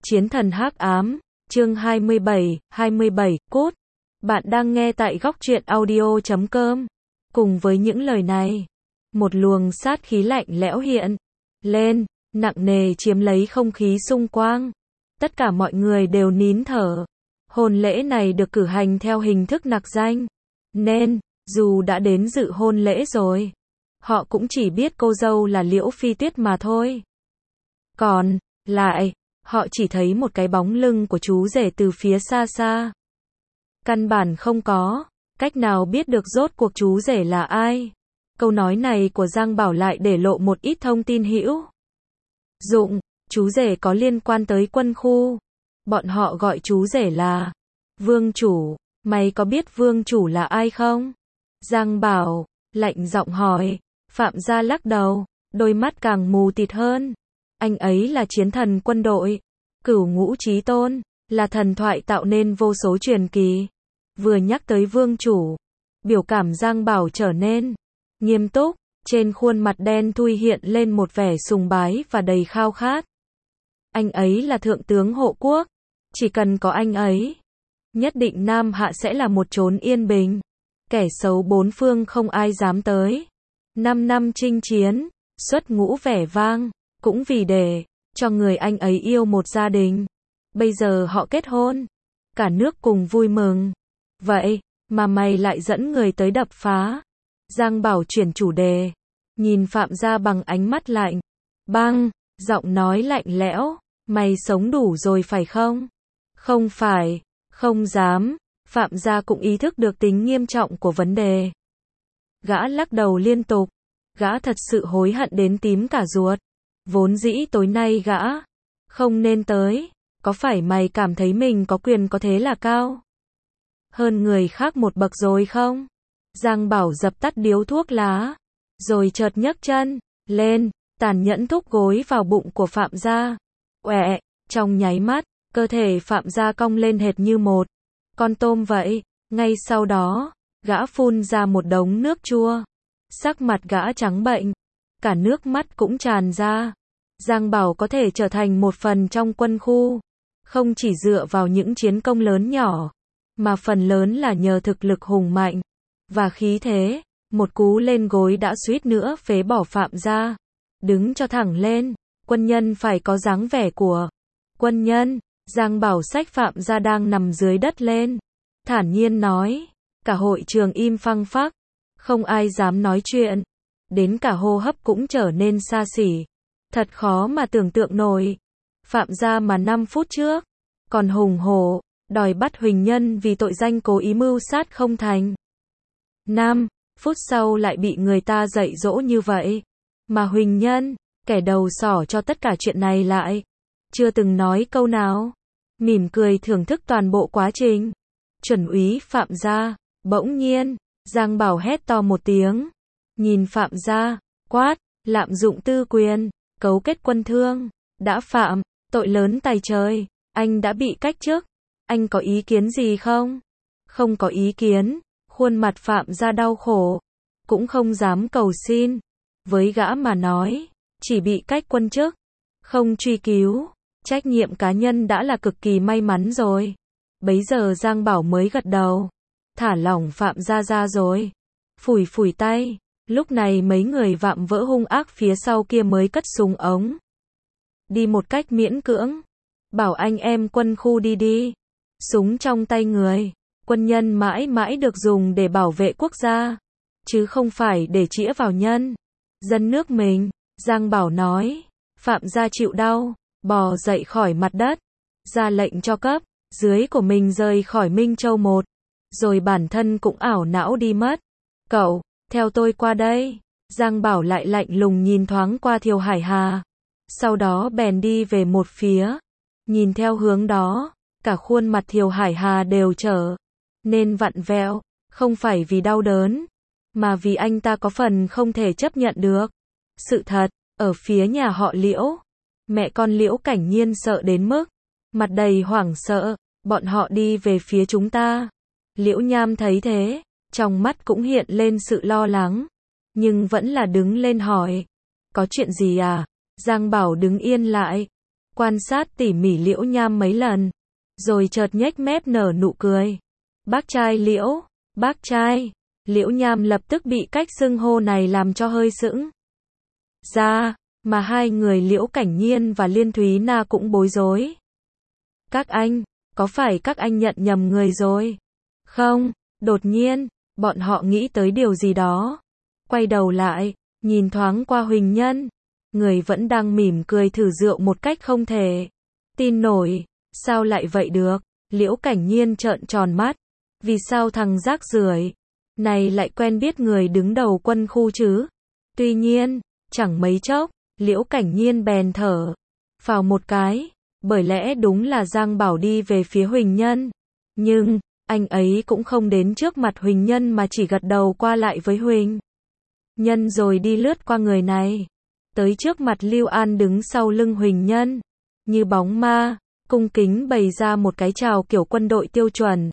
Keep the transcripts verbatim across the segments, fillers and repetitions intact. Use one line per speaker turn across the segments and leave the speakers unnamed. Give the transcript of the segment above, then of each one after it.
Chiến thần hắc ám, chương hai mươi bảy, hai mươi bảy, cốt. Bạn đang nghe tại góc truyện audio chấm com. Cùng với những lời này, một luồng sát khí lạnh lẽo hiện lên, nặng nề chiếm lấy không khí xung quanh. Tất cả mọi người đều nín thở. Hôn lễ này được cử hành theo hình thức nặc danh, nên, dù đã đến dự hôn lễ rồi, họ cũng chỉ biết cô dâu là Liễu Phi Tuyết mà thôi. Còn lại, họ chỉ thấy một cái bóng lưng của chú rể từ phía xa xa. Căn bản không có cách nào biết được rốt cuộc chú rể là ai. Câu nói này của Giang Bảo lại để lộ một ít thông tin hữu dụng. Chú rể có liên quan tới quân khu. Bọn họ gọi chú rể là Vương Chủ. Mày có biết Vương Chủ là ai không? Giang Bảo lạnh giọng hỏi. Phạm Gia lắc đầu, đôi mắt càng mù tịt hơn. Anh ấy là chiến thần quân đội, Cửu Ngũ Chí Tôn, là thần thoại tạo nên vô số truyền kỳ. Vừa nhắc tới Vương Chủ, biểu cảm Giang Bảo trở nên nghiêm túc, trên khuôn mặt đen thui hiện lên một vẻ sùng bái và đầy khao khát. Anh ấy là thượng tướng hộ quốc, chỉ cần có anh ấy, nhất định Nam Hạ sẽ là một chốn yên bình. Kẻ xấu bốn phương không ai dám tới. Năm năm chinh chiến, xuất ngũ vẻ vang, cũng vì để cho người anh ấy yêu một gia đình. Bây giờ họ kết hôn, cả nước cùng vui mừng. Vậy mà mày lại dẫn người tới đập phá. Giang Bảo chuyển chủ đề, nhìn Phạm Gia bằng ánh mắt lạnh băng, giọng nói lạnh lẽo. Mày sống đủ rồi phải không? Không phải, không dám. Phạm Gia cũng ý thức được tính nghiêm trọng của vấn đề. Gã lắc đầu liên tục. Gã thật sự hối hận đến tím cả ruột. Vốn dĩ tối nay gã không nên tới. Có phải mày cảm thấy mình có quyền có thế là cao hơn người khác một bậc rồi không? Giang Bảo dập tắt điếu thuốc lá, rồi chợt nhấc chân lên, tàn nhẫn thúc gối vào bụng của Phạm Gia. Oẹ, trong nháy mắt, cơ thể Phạm Gia cong lên hệt như một con tôm vậy. Ngay sau đó, gã phun ra một đống nước chua. Sắc mặt gã trắng bệnh, cả nước mắt cũng tràn ra. Giang Bảo có thể trở thành một phần trong quân khu, không chỉ dựa vào những chiến công lớn nhỏ, mà phần lớn là nhờ thực lực hùng mạnh và khí thế. Một cú lên gối đã suýt nữa phế bỏ Phạm Gia. Đứng cho thẳng lên, quân nhân phải có dáng vẻ của quân nhân. Giang Bảo xách Phạm Gia đang nằm dưới đất lên, thản nhiên nói. Cả hội trường im phăng phắc, không ai dám nói chuyện, đến cả hô hấp cũng trở nên xa xỉ. Thật khó mà tưởng tượng nổi. Phạm Gia mà năm phút trước còn hùng hổ đòi bắt Huỳnh Nhân vì tội danh cố ý mưu sát không thành. Năm phút sau lại bị người ta dạy dỗ như vậy. Mà Huỳnh Nhân, kẻ đầu sỏ cho tất cả chuyện này lại chưa từng nói câu nào, mỉm cười thưởng thức toàn bộ quá trình. Chuẩn úy Phạm Gia. Bỗng nhiên, Giang Bảo hét to một tiếng, nhìn Phạm Gia, quát, lạm dụng tư quyền, cấu kết quân thương, đã phạm tội lớn tày trời, anh đã bị cách chức, anh có ý kiến gì không? Không có ý kiến. Khuôn mặt Phạm Gia đau khổ, cũng không dám cầu xin. Với gã mà nói, chỉ bị cách quân chức, không truy cứu trách nhiệm cá nhân đã là cực kỳ may mắn rồi. Bấy giờ Giang Bảo mới gật đầu, thả lỏng Phạm Gia ra rồi, phủi phủi tay. Lúc này mấy người vạm vỡ hung ác phía sau kia mới cất súng ống đi một cách miễn cưỡng, bảo anh em quân khu đi đi. Súng trong tay người quân nhân mãi mãi được dùng để bảo vệ quốc gia, chứ không phải để chĩa vào nhân dân nước mình. Giang Bảo nói. Phạm Gia chịu đau, bò dậy khỏi mặt đất, ra lệnh cho cấp dưới của mình rời khỏi Minh Châu một, rồi bản thân cũng ảo não đi mất. Cậu, theo tôi qua đây. Giang Bảo lại lạnh lùng nhìn thoáng qua Thiều Hải Hà, sau đó bèn đi về một phía. Nhìn theo hướng đó, cả khuôn mặt Thiều Hải Hà đều trở nên vặn vẹo, không phải vì đau đớn, mà vì anh ta có phần không thể chấp nhận được sự thật. Ở phía nhà họ Liễu, mẹ con Liễu Cảnh Nhiên sợ đến mức mặt đầy hoảng sợ. Bọn họ đi về phía chúng ta. Liễu Nham thấy thế, trong mắt cũng hiện lên sự lo lắng, nhưng vẫn là đứng lên hỏi. Có chuyện gì à? Giang Bảo đứng yên lại, quan sát tỉ mỉ Liễu Nham mấy lần, rồi chợt nhếch mép nở nụ cười. Bác trai Liễu, bác trai. Liễu Nham lập tức bị cách xưng hô này làm cho hơi sững ra, mà hai người Liễu Cảnh Nhiên và Liên Thúy Na cũng bối rối. Các anh, có phải các anh nhận nhầm người rồi? Không, đột nhiên, bọn họ nghĩ tới điều gì đó. Quay đầu lại, nhìn thoáng qua Huỳnh Nhân. Người vẫn đang mỉm cười thử rượu một cách không thể tin nổi. Sao lại vậy được? Liễu Cảnh Nhiên trợn tròn mắt. Vì sao thằng rác rưởi này lại quen biết người đứng đầu quân khu chứ? Tuy nhiên, chẳng mấy chốc, Liễu Cảnh Nhiên bèn thở phào một cái, bởi lẽ đúng là Giang Bảo đi về phía Huỳnh Nhân. Nhưng, anh ấy cũng không đến trước mặt Huỳnh Nhân mà chỉ gật đầu qua lại với Huỳnh Nhân rồi đi lướt qua người này. Tới trước mặt Lưu An đứng sau lưng Huỳnh Nhân. Như bóng ma, cung kính bày ra một cái chào kiểu quân đội tiêu chuẩn.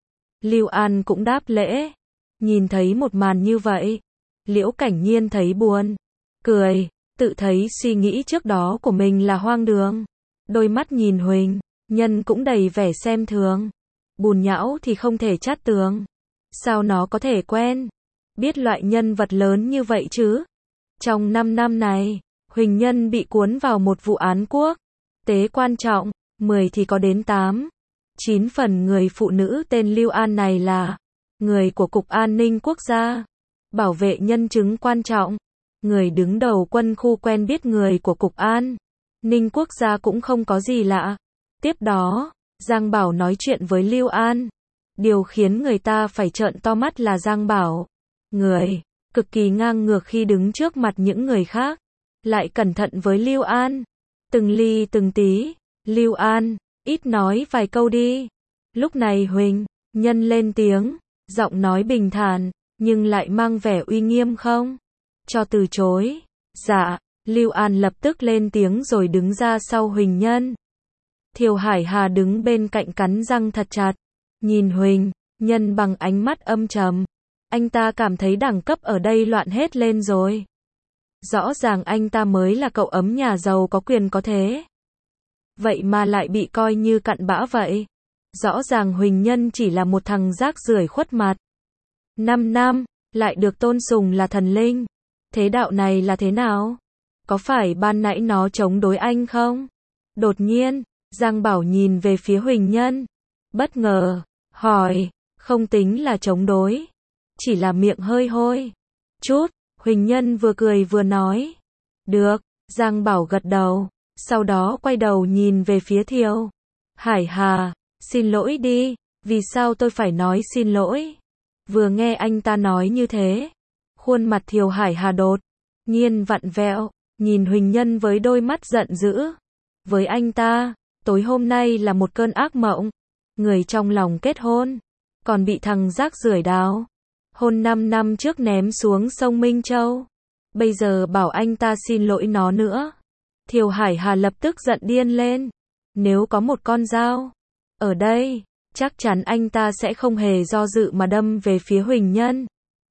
Lưu An cũng đáp lễ. Nhìn thấy một màn như vậy, Liễu Cảnh Nhiên thấy buồn, cười, tự thấy suy nghĩ trước đó của mình là hoang đường. Đôi mắt nhìn Huỳnh Nhân cũng đầy vẻ xem thường. Bùn nhão thì không thể chát tường. Sao nó có thể quen biết loại nhân vật lớn như vậy chứ? Trong năm năm này, Huỳnh Nhân bị cuốn vào một vụ án quốc tế quan trọng, mười thì có đến tám, chín phần người phụ nữ tên Lưu An này là người của Cục An ninh Quốc gia, bảo vệ nhân chứng quan trọng. Người đứng đầu quân khu quen biết người của Cục An ninh Quốc gia cũng không có gì lạ. Tiếp đó, Giang Bảo nói chuyện với Lưu An. Điều khiến người ta phải trợn to mắt là Giang Bảo, người cực kỳ ngang ngược khi đứng trước mặt những người khác, lại cẩn thận với Lưu An. Từng ly từng tí. Lưu An, ít nói vài câu đi. Lúc này Huỳnh Nhân lên tiếng, giọng nói bình thản, nhưng lại mang vẻ uy nghiêm không cho từ chối. Dạ. Lưu An lập tức lên tiếng rồi đứng ra sau Huỳnh Nhân. Thiều Hải Hà đứng bên cạnh cắn răng thật chặt, nhìn Huỳnh Nhân bằng ánh mắt âm trầm. Anh ta cảm thấy đẳng cấp ở đây loạn hết lên rồi. Rõ ràng anh ta mới là cậu ấm nhà giàu có quyền có thế, vậy mà lại bị coi như cặn bã vậy. Rõ ràng Huỳnh Nhân chỉ là một thằng rác rưởi khuất mặt. Năm năm, lại được tôn sùng là thần linh. Thế đạo này là thế nào? Có phải ban nãy nó chống đối anh không? Đột nhiên, Giang Bảo nhìn về phía Huỳnh Nhân. Bất ngờ, hỏi, không tính là chống đối. Chỉ là miệng hơi hôi chút. Huỳnh Nhân vừa cười vừa nói. Được, Giang Bảo gật đầu. Sau đó quay đầu nhìn về phía Thiều Hải Hà. Xin lỗi đi, vì sao tôi phải nói xin lỗi? Vừa nghe anh ta nói như thế, khuôn mặt Thiều Hải Hà đột nhiên vặn vẹo, nhìn Huỳnh Nhân với đôi mắt giận dữ. Với anh ta, tối hôm nay là một cơn ác mộng. Người trong lòng kết hôn, còn bị thằng rác rưởi đào hôn năm năm trước ném xuống sông Minh Châu. Bây giờ bảo anh ta xin lỗi nó nữa. Thiều Hải Hà lập tức giận điên lên. Nếu có một con dao ở đây, chắc chắn anh ta sẽ không hề do dự mà đâm về phía Huỳnh Nhân.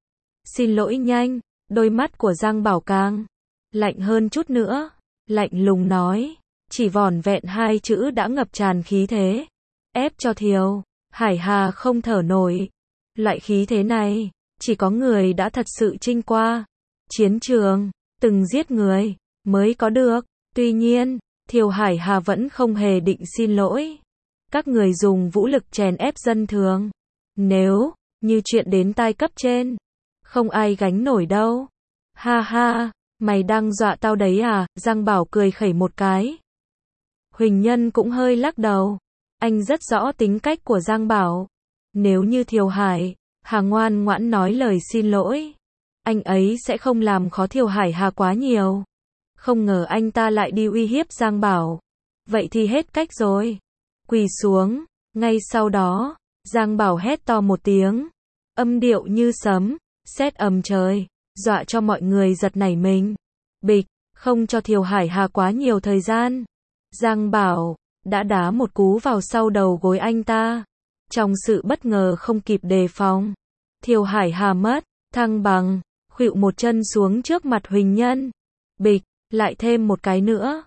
Xin lỗi nhanh. Đôi mắt của Giang Bảo càng lạnh hơn chút nữa, lạnh lùng nói, chỉ vỏn vẹn hai chữ đã ngập tràn khí thế, ép cho Thiều Hải Hà không thở nổi. Loại khí thế này, chỉ có người đã thật sự chinh qua chiến trường, từng giết người, mới có được. Tuy nhiên, Thiều Hải Hà vẫn không hề định xin lỗi. Các người dùng vũ lực chèn ép dân thường. Nếu như chuyện đến tai cấp trên, không ai gánh nổi đâu. Ha ha, mày đang dọa tao đấy à? Giang Bảo cười khẩy một cái. Huỳnh Nhân cũng hơi lắc đầu. Anh rất rõ tính cách của Giang Bảo. Nếu như Thiều Hải Hà ngoan ngoãn nói lời xin lỗi, anh ấy sẽ không làm khó Thiều Hải Hà quá nhiều. Không ngờ anh ta lại đi uy hiếp Giang Bảo. Vậy thì hết cách rồi. Quỳ xuống. Ngay sau đó, Giang Bảo hét to một tiếng. Âm điệu như sấm, sét ầm trời, dọa cho mọi người giật nảy mình. Bịch, không cho Thiều Hải Hà quá nhiều thời gian. Giang Bảo đã đá một cú vào sau đầu gối anh ta. Trong sự bất ngờ không kịp đề phòng, Thiều Hải Hà mất thăng bằng, khuỵu một chân xuống trước mặt Huỳnh Nhân. Bịch, lại thêm một cái nữa.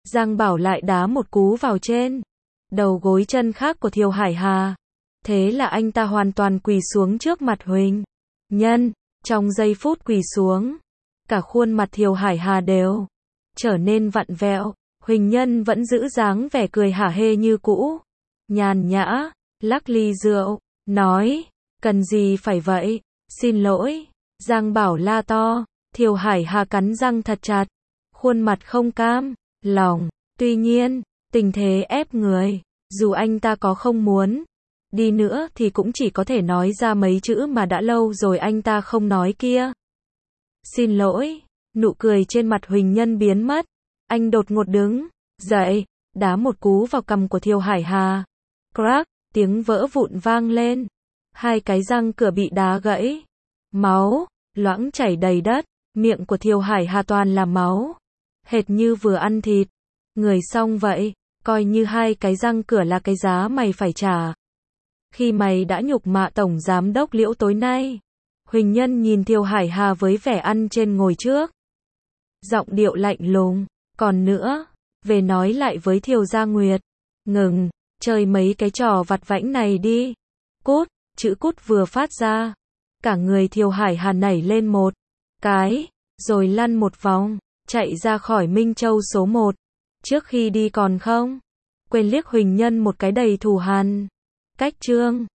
Giang Bảo lại đá một cú vào trên đầu gối chân khác của Thiều Hải Hà. Thế là anh ta hoàn toàn quỳ xuống trước mặt Huỳnh Nhân. Trong giây phút quỳ xuống, cả khuôn mặt Thiều Hải Hà đều trở nên vặn vẹo. Huỳnh Nhân vẫn giữ dáng vẻ cười hả hê như cũ, nhàn nhã, lắc ly rượu, nói, cần gì phải vậy, xin lỗi. Giang Bảo la to, Thiều Hải Hà cắn răng thật chặt, khuôn mặt không cam lòng. Tuy nhiên, tình thế ép người, dù anh ta có không muốn đi nữa thì cũng chỉ có thể nói ra mấy chữ mà đã lâu rồi anh ta không nói kia. Xin lỗi. Nụ cười trên mặt Huỳnh Nhân biến mất. Anh đột ngột đứng dậy, đá một cú vào cằm của Thiều Hải Hà. Crack, tiếng vỡ vụn vang lên. Hai cái răng cửa bị đá gãy. Máu loãng chảy đầy đất, miệng của Thiều Hải Hà toàn là máu, hệt như vừa ăn thịt người xong vậy. Coi như hai cái răng cửa là cái giá mày phải trả khi mày đã nhục mạ tổng giám đốc Liễu tối nay. Huỳnh Nhân nhìn Thiều Hải Hà với vẻ ăn trên ngồi trước, giọng điệu lạnh lùng. Còn nữa, về nói lại với Thiều Gia Nguyệt, ngừng chơi mấy cái trò vặt vãnh này đi. Cút. Chữ cút vừa phát ra, cả người Thiều Hải Hà nảy lên một cái, rồi lăn một vòng, chạy ra khỏi Minh Châu số một. Trước khi đi còn không quên liếc Huỳnh Nhân một cái đầy thù hằn. Cách chương